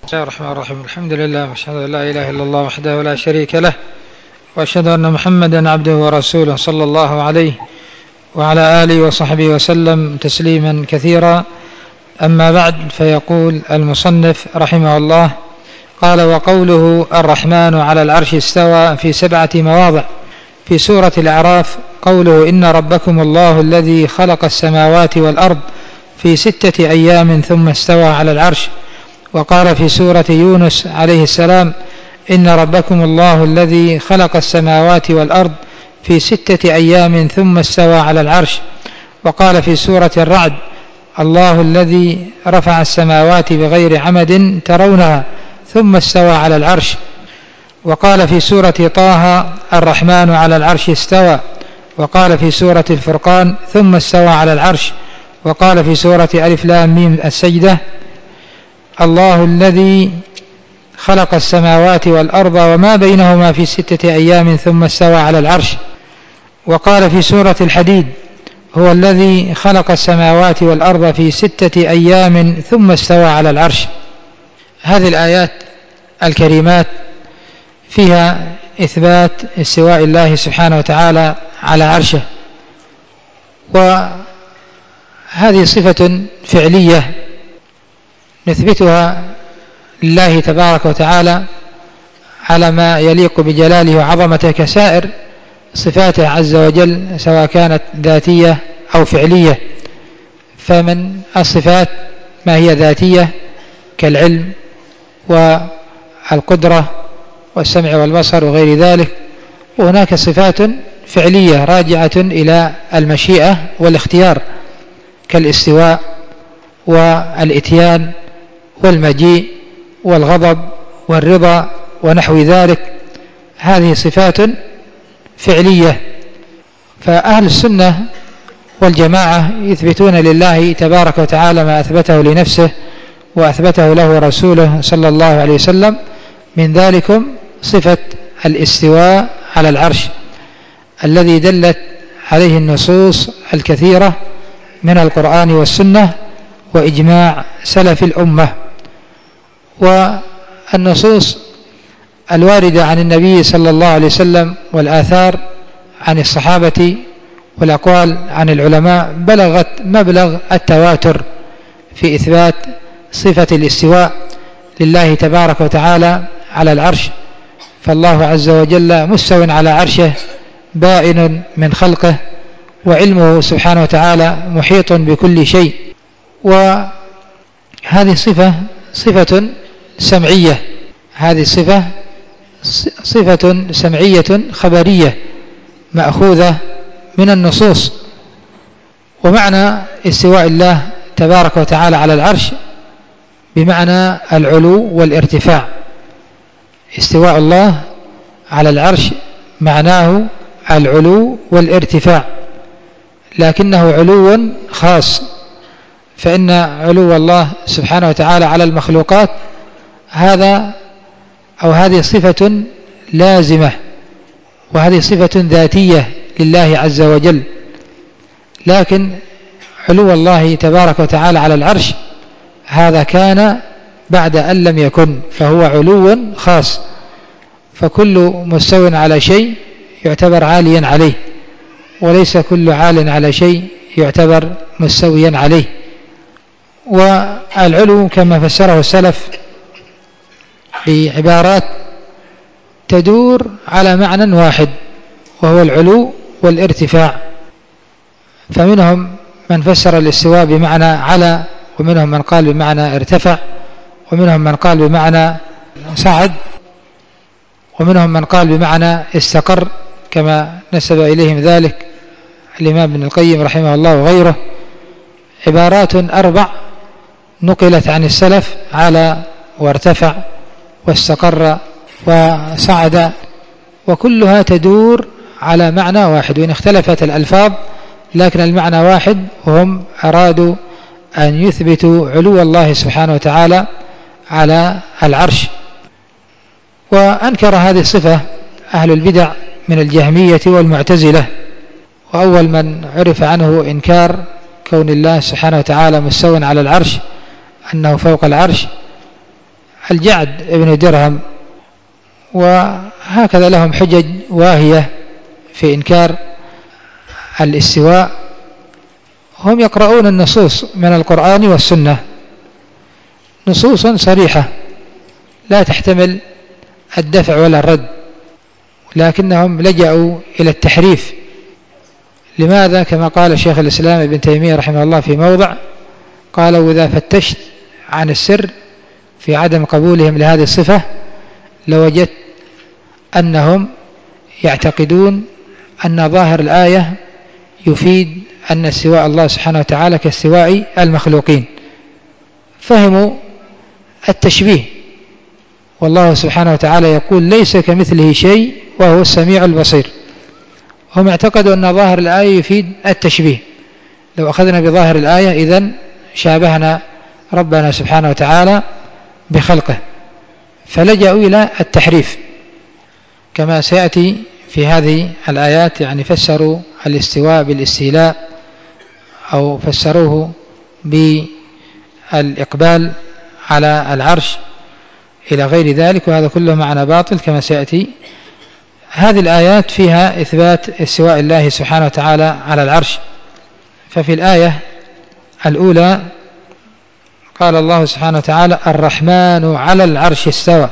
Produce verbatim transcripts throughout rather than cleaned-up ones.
بسم الله الرحمن الرحيم. الحمد لله واشهد ان لا اله الا الله وحده لا شريك له، واشهد ان محمدا عبده ورسوله صلى الله عليه وعلى اله وصحبه وسلم تسليما كثيرا. اما بعد، فيقول المصنف رحمه الله: قال: وقوله الرحمن على العرش استوى في سبعة مواضع في سورة الأعراف. قوله: إن ربكم الله الذي خلق السماوات والأرض في ستة أيام ثم استوى على العرش. وقال في سورة يونس عليه السلام: إن ربكم الله الذي خلق السماوات والأرض في ستة أيام ثم استوى على العرش. وقال في سورة الرعد: الله الذي رفع السماوات بغير عمد ترونها ثم استوى على العرش. وقال في سورة طه: الرحمن على العرش استوى. وقال في سورة الفرقان: ثم استوى على العرش. وقال في سورة ألف لام ميم السجدة: الله الذي خلق السماوات والأرض وما بينهما في ستة أيام ثم استوى على العرش. وقال في سورة الحديد: هو الذي خلق السماوات والأرض في ستة أيام ثم استوى على العرش. هذه الآيات الكريمات فيها إثبات استواء الله سبحانه وتعالى على عرشه، وهذه صفة فعلية نثبتها لله تبارك وتعالى على ما يليق بجلاله وعظمته كسائر صفاته عز وجل، سواء كانت ذاتية أو فعلية. فمن الصفات ما هي ذاتية كالعلم والقدرة والسمع والبصر وغير ذلك، وهناك صفات فعلية راجعة إلى المشيئة والاختيار كالاستواء والإتيان والمجيء والغضب والرضا ونحو ذلك. هذه صفات فعلية. فأهل السنة والجماعة يثبتون لله تبارك وتعالى ما أثبته لنفسه وأثبته له رسوله صلى الله عليه وسلم، من ذلكم صفة الاستواء على العرش الذي دلت عليه النصوص الكثيرة من القرآن والسنة وإجماع سلف الأمة. والنصوص الواردة عن النبي صلى الله عليه وسلم والآثار عن الصحابة والأقوال عن العلماء بلغت مبلغ التواتر في إثبات صفة الاستواء لله تبارك وتعالى على العرش. فالله عز وجل مستو على عرشه بائن من خلقه، وعلمه سبحانه وتعالى محيط بكل شيء. وهذه صفة صفة سمعية، هذه صفة صفة سمعية خبرية مأخوذة من النصوص. ومعنى استواء الله تبارك وتعالى على العرش بمعنى العلو والارتفاع. استواء الله على العرش معناه العلو والارتفاع، لكنه علو خاص، فإن علو الله سبحانه وتعالى على المخلوقات هذا أو هذه صفة لازمة، وهذه صفة ذاتية لله عز وجل. لكن علو الله تبارك وتعالى على العرش هذا كان بعد أن لم يكن، فهو علو خاص. فكل مستو على شيء يعتبر عاليا عليه، وليس كل عال على شيء يعتبر مستويا عليه. والعلو كما فسره السلف بعبارات تدور على معنى واحد، وهو العلو والارتفاع. فمنهم من فسر الاستواء بمعنى على، ومنهم من قال بمعنى ارتفع، ومنهم من قال بمعنى صعد، ومنهم من قال بمعنى استقر، كما نسب إليهم ذلك الإمام ابن القيم رحمه الله وغيره. عبارات أربع نقلت عن السلف على وارتفع واستقر وصعد، وكلها تدور على معنى واحد، وإن اختلفت الألفاظ لكن المعنى واحد، وهم أرادوا أن يثبتوا علو الله سبحانه وتعالى على العرش. وأنكر هذه الصفة أهل البدع من الجهمية والمعتزلة. وأول من عرف عنه إنكار كون الله سبحانه وتعالى مستوٍ على العرش أنه فوق العرش الجعد ابن درهم، وهكذا لهم حجج واهية في إنكار الاستواء. هم يقرؤون النصوص من القرآن والسنة نصوص صريحة لا تحتمل الدفع ولا الرد، لكنهم لجأوا إلى التحريف. لماذا؟ كما قال شيخ الإسلام ابن تيمية رحمه الله في موضع، قال: وإذا فتشت عن السر في عدم قبولهم لهذه الصفة لوجدت أنهم يعتقدون أن ظاهر الآية يفيد أن استواء الله سبحانه وتعالى كاستواء المخلوقين، فهموا التشبيه، والله سبحانه وتعالى يقول: ليس كمثله شيء وهو السميع البصير. هم اعتقدوا أن ظاهر الآية يفيد التشبيه، لو أخذنا بظاهر الآية إذن شابهنا ربنا سبحانه وتعالى بخلقه، فلجأوا إلى التحريف كما سيأتي في هذه الآيات. يعني فسروا الاستواء بالاستيلاء، أو فسروه بالإقبال على العرش إلى غير ذلك، وهذا كله معنى باطل كما سيأتي. هذه الآيات فيها إثبات استواء الله سبحانه وتعالى على العرش. ففي الآية الأولى قال الله سبحانه وتعالى: الرحمن على العرش استوى.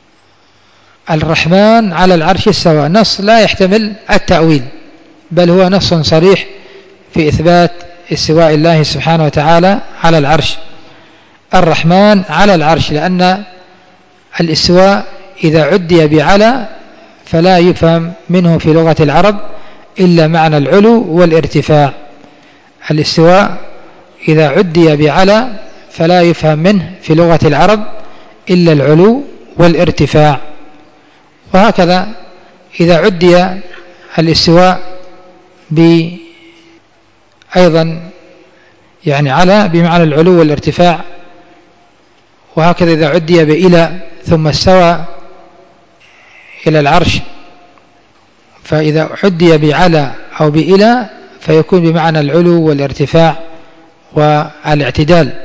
الرحمن على العرش استوى نص لا يحتمل التأويل، بل هو نص صريح في إثبات استواء الله سبحانه وتعالى على العرش. الرحمن على العرش، لأن الاستواء إذا عدي بعلى فلا يفهم منه في لغة العرب إلا معنى العلو والارتفاع. الاستواء إذا عدي بعلى فلا يفهم منه في لغة العرب إلا العلو والارتفاع. وهكذا إذا عدي الاستواء أيضا يعني على بمعنى العلو والارتفاع، وهكذا إذا عدي بإلى ثم استوى إلى العرش، فإذا عدي بعلى أو بإلى فيكون بمعنى العلو والارتفاع والاعتدال.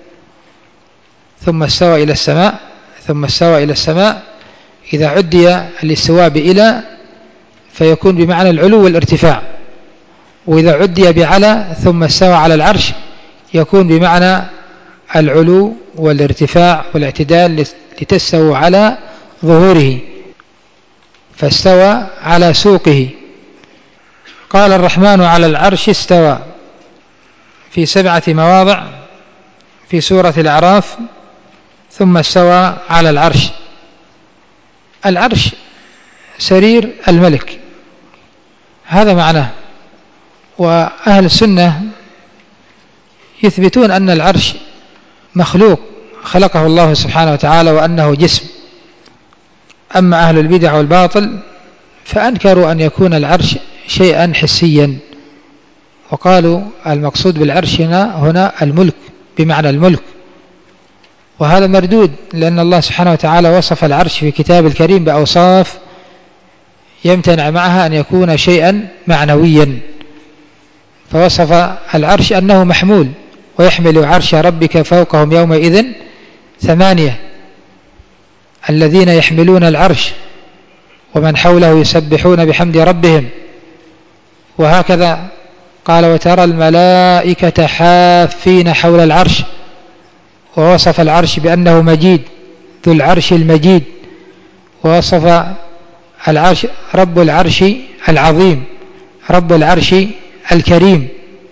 ثم استوى إلى السماء ثم استوى إلى السماء إذا عدي الاستواء بإلى فيكون بمعنى العلو والارتفاع، وإذا عدي بعلى ثم استوى على العرش يكون بمعنى العلو والارتفاع والاعتدال، لتستووا على ظهوره، فاستوى على سوقه. قال: الرحمن على العرش استوى في سبعة مواضع في سورة الأعراف. ثم استوى على العرش. العرش سرير الملك، هذا معناه. وأهل السنة يثبتون أن العرش مخلوق خلقه الله سبحانه وتعالى وأنه جسم. أما أهل البدع والباطل فأنكروا أن يكون العرش شيئا حسيا، وقالوا المقصود بالعرش هنا, هنا الملك بمعنى الملك، وهذا مردود، لأن الله سبحانه وتعالى وصف العرش في كتاب الكريم بأوصاف يمتنع معها أن يكون شيئا معنويا. فوصف العرش أنه محمول: ويحمل عرش ربك فوقهم يومئذ ثمانية، الذين يحملون العرش ومن حوله يسبحون بحمد ربهم. وهكذا قال: وترى الملائكة حافين حول العرش، ووصف العرش بأنه مجيد، ذو العرش المجيد. ووصف العرش رب العرش العظيم، رب العرش الكريم.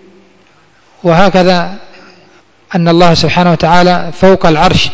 وهكذا أن الله سبحانه وتعالى فوق العرش.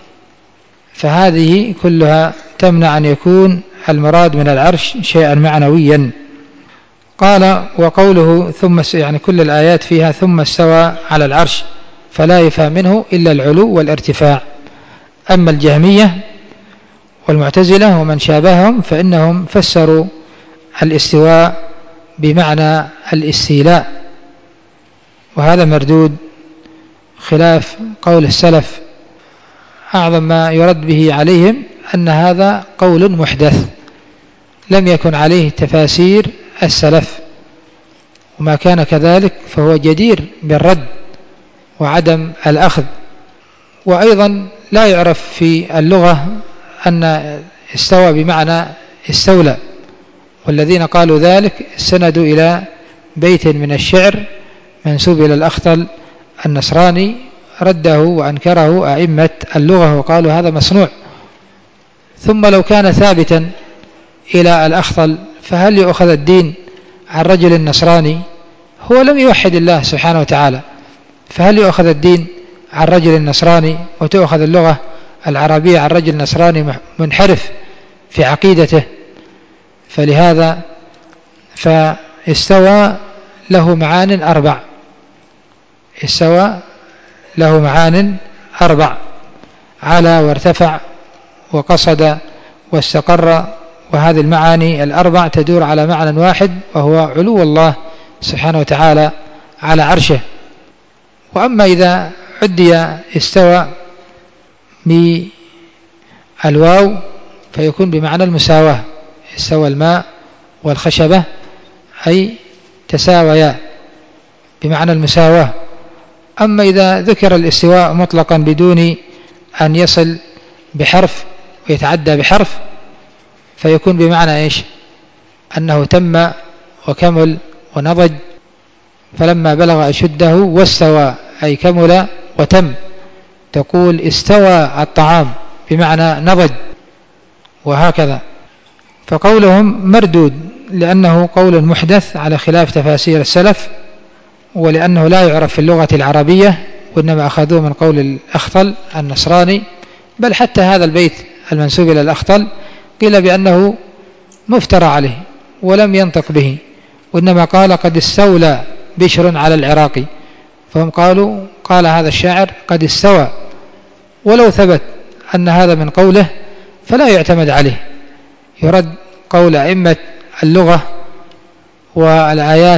فهذه كلها تمنع أن يكون المراد من العرش شيئا معنويا. قال: وقوله ثم، يعني كل الآيات فيها ثم استوى على العرش، فلا يفهم منه إلا العلو والارتفاع. أما الجهمية والمعتزلة ومن شابههم فإنهم فسروا الاستواء بمعنى الاستيلاء، وهذا مردود خلاف قول السلف. أعظم ما يرد به عليهم أن هذا قول محدث لم يكن عليه تفاسير السلف، وما كان كذلك فهو جدير بالرد وعدم الأخذ. وأيضا لا يعرف في اللغة أن استوى بمعنى استولى، والذين قالوا ذلك استندوا إلى بيت من الشعر منسوب إلى الأخطل النصراني رده وأنكره أئمة اللغة وقالوا هذا مصنوع. ثم لو كان ثابتا إلى الأخطل فهل يؤخذ الدين عن رجل نصراني؟ هو لم يوحد الله سبحانه وتعالى، فهل يؤخذ الدين عن رجل نصراني وتؤخذ اللغة العربية عن رجل نصراني منحرف في عقيدته؟ فلهذا فاستوى له معان أربع، استوى له معان أربع: على وارتفع وقصد واستقر، وهذه المعاني الأربع تدور على معنى واحد وهو علو الله سبحانه وتعالى على عرشه. وأما إذا عدي استوى بالواو فيكون بمعنى المساواة، استوى الماء والخشبة أي تساويا بمعنى المساواة. أما إذا ذكر الاستواء مطلقا بدون أن يصل بحرف ويتعدى بحرف فيكون بمعنى إيش؟ أنه تم وكمل ونضج، فلما بلغ أشده واستوى أي كمل وتم. تقول استوى الطعام بمعنى نضج، وهكذا. فقولهم مردود لأنه قول محدث على خلاف تفاسير السلف، ولأنه لا يعرف في اللغة العربية، وإنما أخذوه من قول الأخطل النصراني. بل حتى هذا البيت المنسوب إلى الأخطل قيل بأنه مفترى عليه ولم ينطق به، وإنما قال قد استولى بشر على العراقي، فهم قالوا قال هذا الشاعر قد استوى، ولو ثبت أن هذا من قوله فلا يعتمد عليه، يرد قول أئمة اللغة والآيات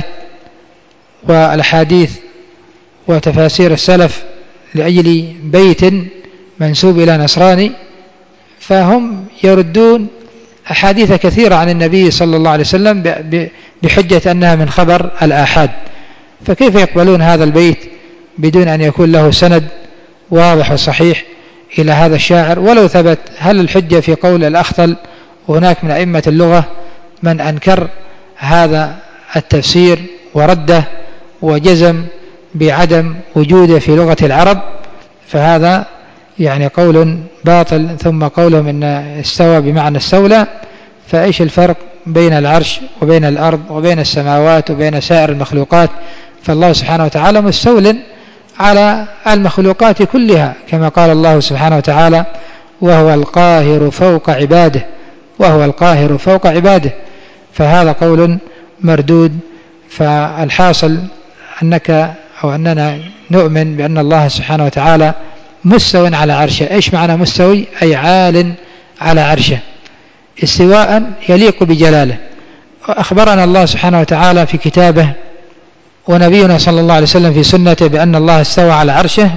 والحديث وتفاسير السلف لأجل بيت منسوب إلى نصراني، فهم يردون أحاديث كثيرة عن النبي صلى الله عليه وسلم بحجة أنها من خبر الآحاد، فكيف يقبلون هذا البيت بدون أن يكون له سند واضح وصحيح إلى هذا الشاعر ولو ثبت؟ هل الحجة في قول الأخطل؟ وهناك من أئمة اللغة من أنكر هذا التفسير ورده وجزم بعدم وجوده في لغة العرب، فهذا يعني قول باطل. ثم قولهم إن استوى بمعنى استولى، فإيش الفرق بين العرش وبين الأرض وبين السماوات وبين سائر المخلوقات؟ فالله سبحانه وتعالى مستول على المخلوقات كلها، كما قال الله سبحانه وتعالى وهو القاهر فوق عباده، وهو القاهر فوق عباده. فهذا قول مردود. فالحاصل أنك أو أننا نؤمن بأن الله سبحانه وتعالى مستوى على عرشه. إيش معنى مستوي؟ أي عال على عرشه استواء يليق بجلاله. أخبرنا الله سبحانه وتعالى في كتابه ونبينا صلى الله عليه وسلم في سنته بأن الله استوى على عرشه،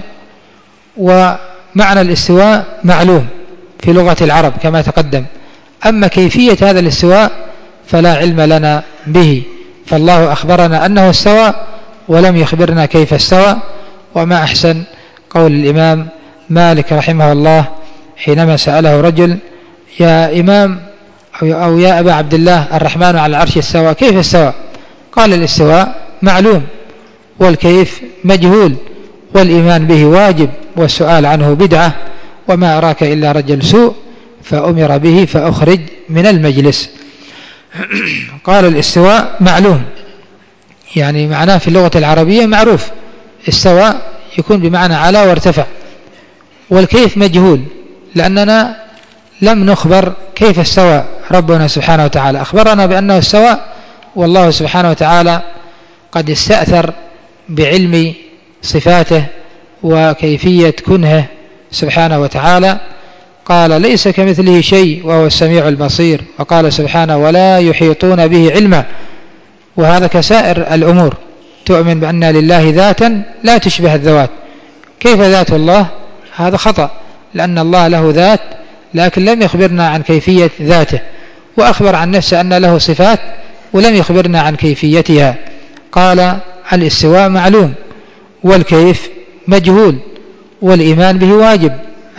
ومعنى الاستواء معلوم في لغة العرب كما تقدم. أما كيفية هذا الاستواء فلا علم لنا به، فالله أخبرنا أنه استوى ولم يخبرنا كيف استوى. وما أحسن قول الإمام مالك رحمه الله حينما سأله رجل يا إمام أو يا أبا عبد الله الرحمن على العرش استوى، كيف استوى؟ قال الاستواء معلوم والكيف مجهول والإيمان به واجب والسؤال عنه بدعة، وما أراك إلا رجل سوء فأمر به فأخرج من المجلس. قال الاستواء معلوم يعني معناه في اللغة العربية معروف، استوى يكون بمعنى على وارتفع. والكيف مجهول لأننا لم نخبر كيف استوى ربنا سبحانه وتعالى، أخبرنا بأنه استوى، والله سبحانه وتعالى قد استأثر بعلم صفاته وكيفية كنهه سبحانه وتعالى. قال ليس كمثله شيء وهو السميع البصير، وقال سبحانه ولا يحيطون به علما. وهذا كسائر الأمور، تؤمن بأن لله ذاتا لا تشبه الذوات. كيف ذات الله؟ هذا خطأ، لأن الله له ذات لكن لم يخبرنا عن كيفية ذاته، وأخبر عن نفسه أن له صفات ولم يخبرنا عن كيفيتها. قال الاستواء معلوم والكيف مجهول والإيمان به واجب.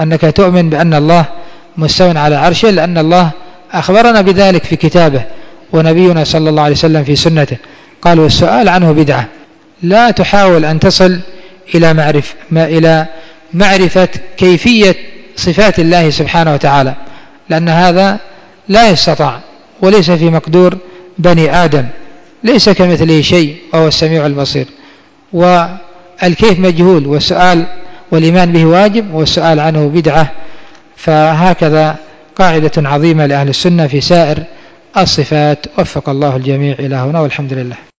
أنك تؤمن بأن الله مستوٍ على عرشه، لأن الله أخبرنا بذلك في كتابه ونبينا صلى الله عليه وسلم في سنته. قال والسؤال عنه بدعة. لا تحاول أن تصل إلى معرفة, ما إلى معرفة كيفية صفات الله سبحانه وتعالى، لأن هذا لا يستطاع وليس في مقدور بني آدم، ليس كمثله شيء وهو السميع البصير. والكيف مجهول، والسؤال والإيمان به واجب، والسؤال عنه بدعة. فهكذا قاعدة عظيمة لأهل السنة في سائر الصفات. وفق الله الجميع إلى هنا، والحمد لله.